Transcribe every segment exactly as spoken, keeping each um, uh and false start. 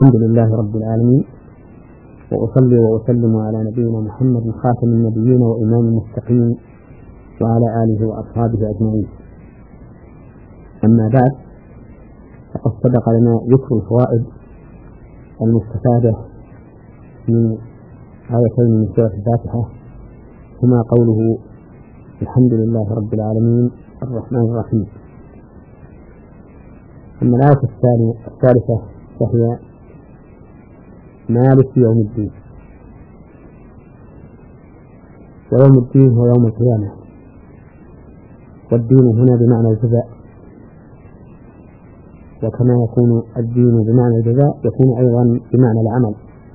الحمد لله رب العالمين، وأصلي وأسلم على نبينا محمد خاتم النبيين وإمام المتقين وعلى آله وأصحابه أجمعين. أما بعد، فقد سبق لنا ذكر الفوائد المستفادة من آيتين من سورة الفاتحة، هما قوله الحمد لله رب العالمين الرحمن الرحيم. أما الآية الثالثة فهي مالك يوم الدين، ويوم الدين هو يوم القيامة، والدين هنا بمعنى الجزاء، وكما يكون الدين بمعنى الجزاء يكون أيضا بمعنى العمل.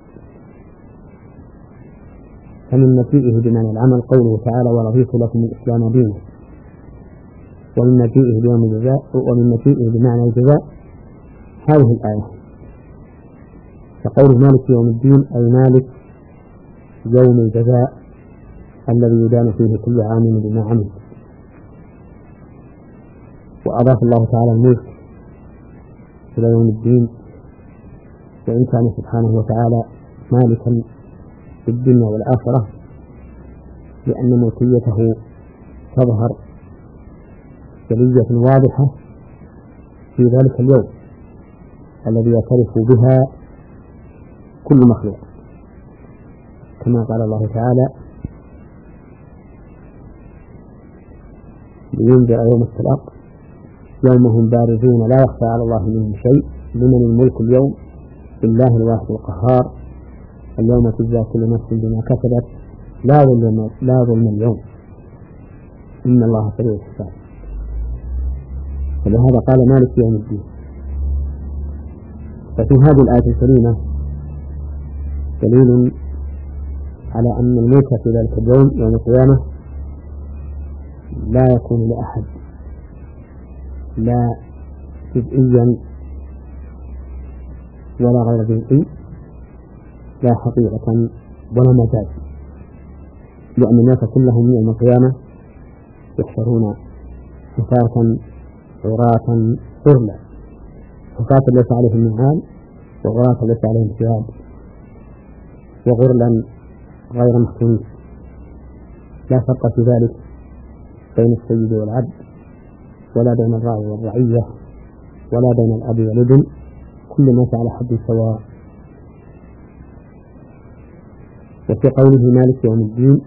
فمن مجيئه بمعنى العمل قوله تعالى ورضيت لكم الإسلام دينا، ومن مجيئه بيوم الجزاء ومن مجيئه بمعنى الجزاء هذه الآية. فقول مالك يوم الدين أي مالك يوم الجزاء الذي يدان فيه كل عام بما عمل. وأضاف الله تعالى الملك إلى يوم الدين، وإن كان سبحانه وتعالى مالكا في الدنيا والآخرة، لأن ملكيته تظهر جلية واضحة في ذلك اليوم الذي يعترف بها كل مخلوق، كما قال الله تعالى لينذر يوم التلاق يوم هم بارزون لا يخفى على الله منهم شيء لمن الملك اليوم لله الواحد القهار اليوم تجزى كل نفس بما كسبت لا ظلم لا ظلم اليوم إن الله سريع الحساب. ولهذا قال مالك يوم الدين. ففي هذه الآية الكريمة دليل على أن الملك في ذلك اليوم يوم القيامة لا يكون لأحد، لا جزئيا ولا غير جزئي، لا حقيقة ولا مجاز، لأن الناس كلهم يوم القيامة يحشرون حفاة عراة غرلا، حفاة ليس عليهم نعال وعراة ليس عليهم ثياب، وغرلا غير مختونين. لا فرق في ذلك بين السيد والعبد، ولا بين الراعي والرعية، ولا بين الأب والابن، كل الناس على حد سواء. وفي قوله مالك يوم الدين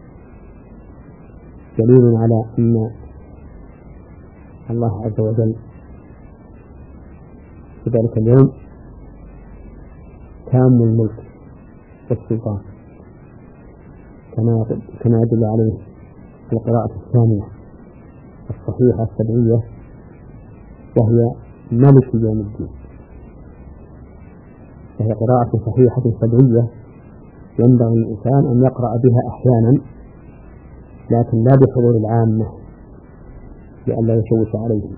دليل على أن الله عز وجل في ذلك اليوم تام الملك والسلطان، كما كما يدل عليه القراءة الثانية الصحيحة السبعية، وهي ملك يوم الدين، وهي قراءة صحيحة سبعية ينبغي الإنسان أن يقرأ بها أحيانا، لكن لا بحضور العامة لئلا يشوش عليهم.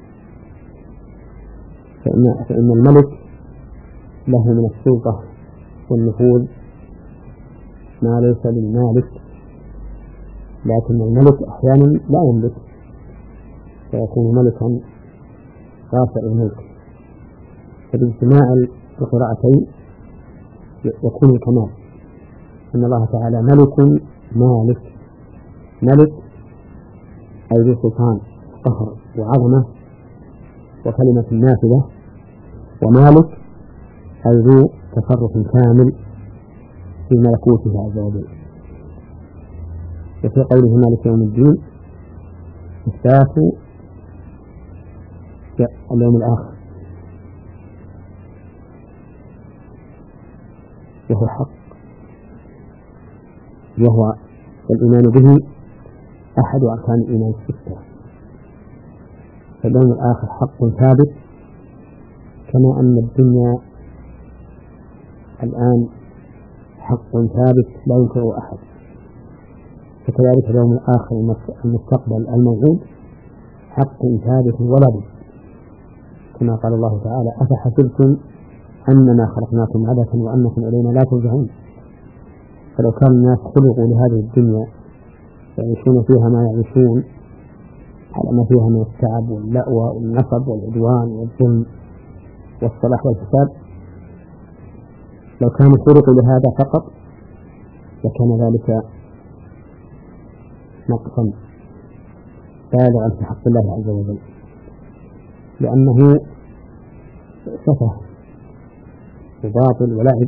فإن, فإن الملك له من السلطة والنفوذ ما ليس للمالك، لكن الملك أحيانا لا يملك فيكون ملكا رافع الملك. فباجتماع القراءتين يكون الكمال، أن الله تعالى ملك مالك، ملك أي ذو سلطان قهر وعظمة وكلمة نافذة، ومالك أي ذو تصرف كامل في ملكوته عز وجل. وفي قوله مالك يوم الدين إثبات اليوم الآخر، وهو حق، وهو الإيمان به أحد أركان الإيمان الستة. فاليوم الآخر حق ثابت، كما أن الدنيا الآن حق ثابت لا ينكره أحد، فكذلك اليوم الآخر المستقبل الموعود حق ثابت ولا بد، كما قال الله تعالى أفحسبتم أنما خلقناكم عبثا وأنكم إلينا لا ترجعون. فلو كان الناس خلقوا لهذه الدنيا يعيشون فيها ما يعيشون على ما فيها من التعب واللأوى والنصب والعدوان والظلم والصلاح والفساد، لو كانوا خلقوا لهذا فقط لكان ذلك نقصا بالغا في حق الله عز وجل، لأنه سفه وباطل ولعب.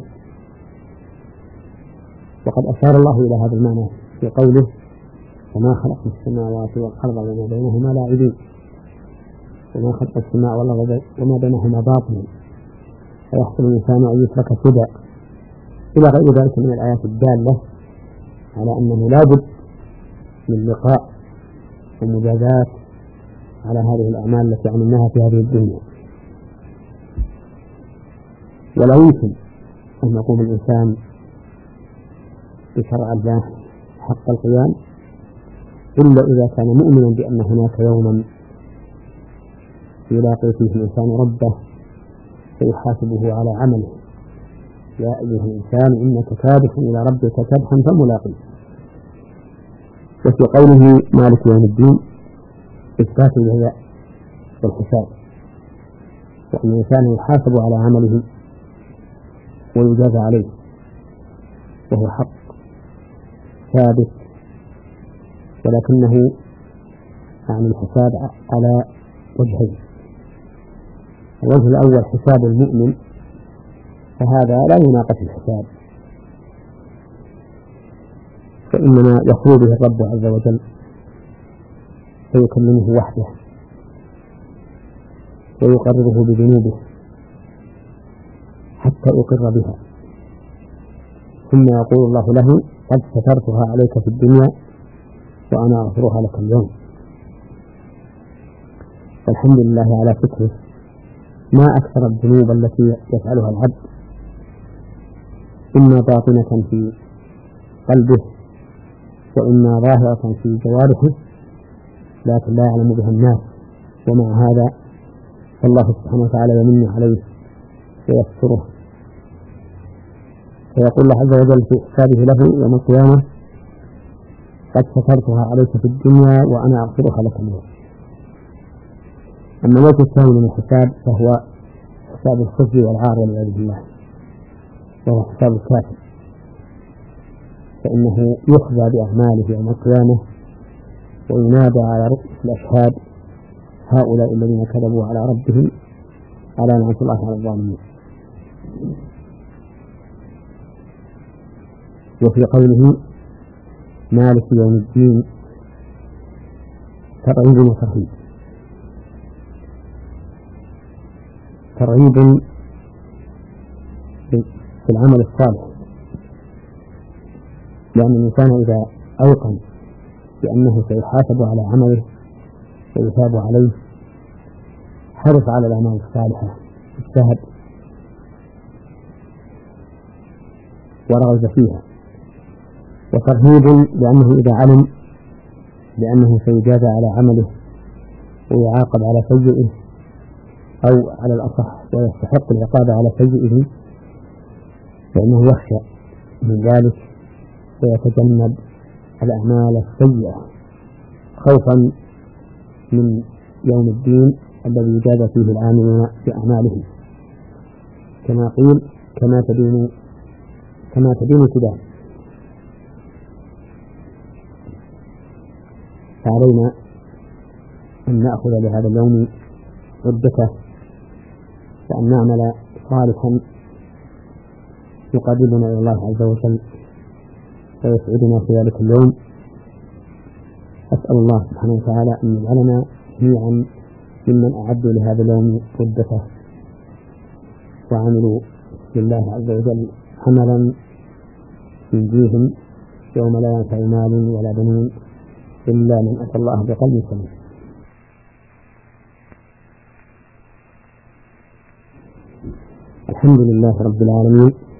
وقد أشار الله إلى هذا المعنى في قوله: وما خلقنا السماوات والأرض وما بينهما لاعبين، وما خلق السماء والأرض وما بينهما باطلا فيحسب الإنسان أن يترك سدى، إلى غير ذلك من الآيات الدالة على أنه لا بد من لقاء ومجازات على هذه الأعمال التي عملناها في هذه الدنيا. ولا يمكن أن يقوم الإنسان بشرع الله حق القيام إلا إذا كان مؤمنا بأن هناك يوما يلاقي فيه الإنسان ربه فيحاسبه على عمله: يا أيها الإنسان إنك كادح إلى ربك كدحا فملاقيه. وفي قوله مالك يوم الدين إثبات الجزاء والحساب، وأن الإنسان يحاسب على عمله ويجازى عليه، وهو حق ثابت، ولكنه عن الحساب على وجهين: الوجه الأول حساب المؤمن، فهذا لا يناقش الحساب، فإنما يخلو به الرب عز وجل فيكلمه وحده ويقرره بذنوبه حتى يقر بها، ثم يقول الله له: قد سترتها عليك في الدنيا وأنا أغفرها لك اليوم. والحمد لله على فكره. ما أكثر الذنوب التي يفعلها العبد، إما باطنة في قلبه وإما ظاهرة في جوارحه، لكن لا يعلم بها الناس، ومع هذا فالله سبحانه وتعالى يمن عليه ويستره، فيقول الله عز وجل في حسابه له يوم القيامة: قد سترتها عليك في الدنيا وأنا أغفرها لك اليوم. أما الوجه الثاني من الحساب فهو حساب الخزي والعار والعياذ بالله، وهو حساب الكافر، فإنه يخزى بأعماله يوم القيامة وينادى على رؤوس الأشهاد: هؤلاء الذين كذبوا على ربهم على نعمة الله على الظالمين. وفي قوله مالك يوم الدين ترغيب وترهيب. ترغيب في العمل الصالح، لأن الإنسان إذا أوقن بأنه سيحاسب على عمله ويثاب عليه حرص على الأعمال الصالحة، اجتهد ورغب فيها. وترهيب لأنه إذا علم بأنه سيجازى على عمله ويعاقب على سيئه، أو على الأصح ويستحق العقاب على سيئه، فإنه يخشى من ذلك ويتجنب الأعمال السيئة خوفا من يوم الدين الذي يجازى فيه العاملون بأعمالهم، كما قيل: كما تدين كما تدين تدان. فعلينا أن نأخذ لهذا اليوم عدته، وأن نعمل صالحا يقربنا إلى الله عز وجل ويسعدنا في ذلك اليوم. أسأل الله سبحانه وتعالى أن يجعلنا جميعا ممن أعدوا لهذا اليوم عدته وعملوا لله عز وجل عملا ينجيهم يوم لا ينفع مال ولا بنون إلا من أتى الله بقلب سليم. الحمد لله رب العالمين،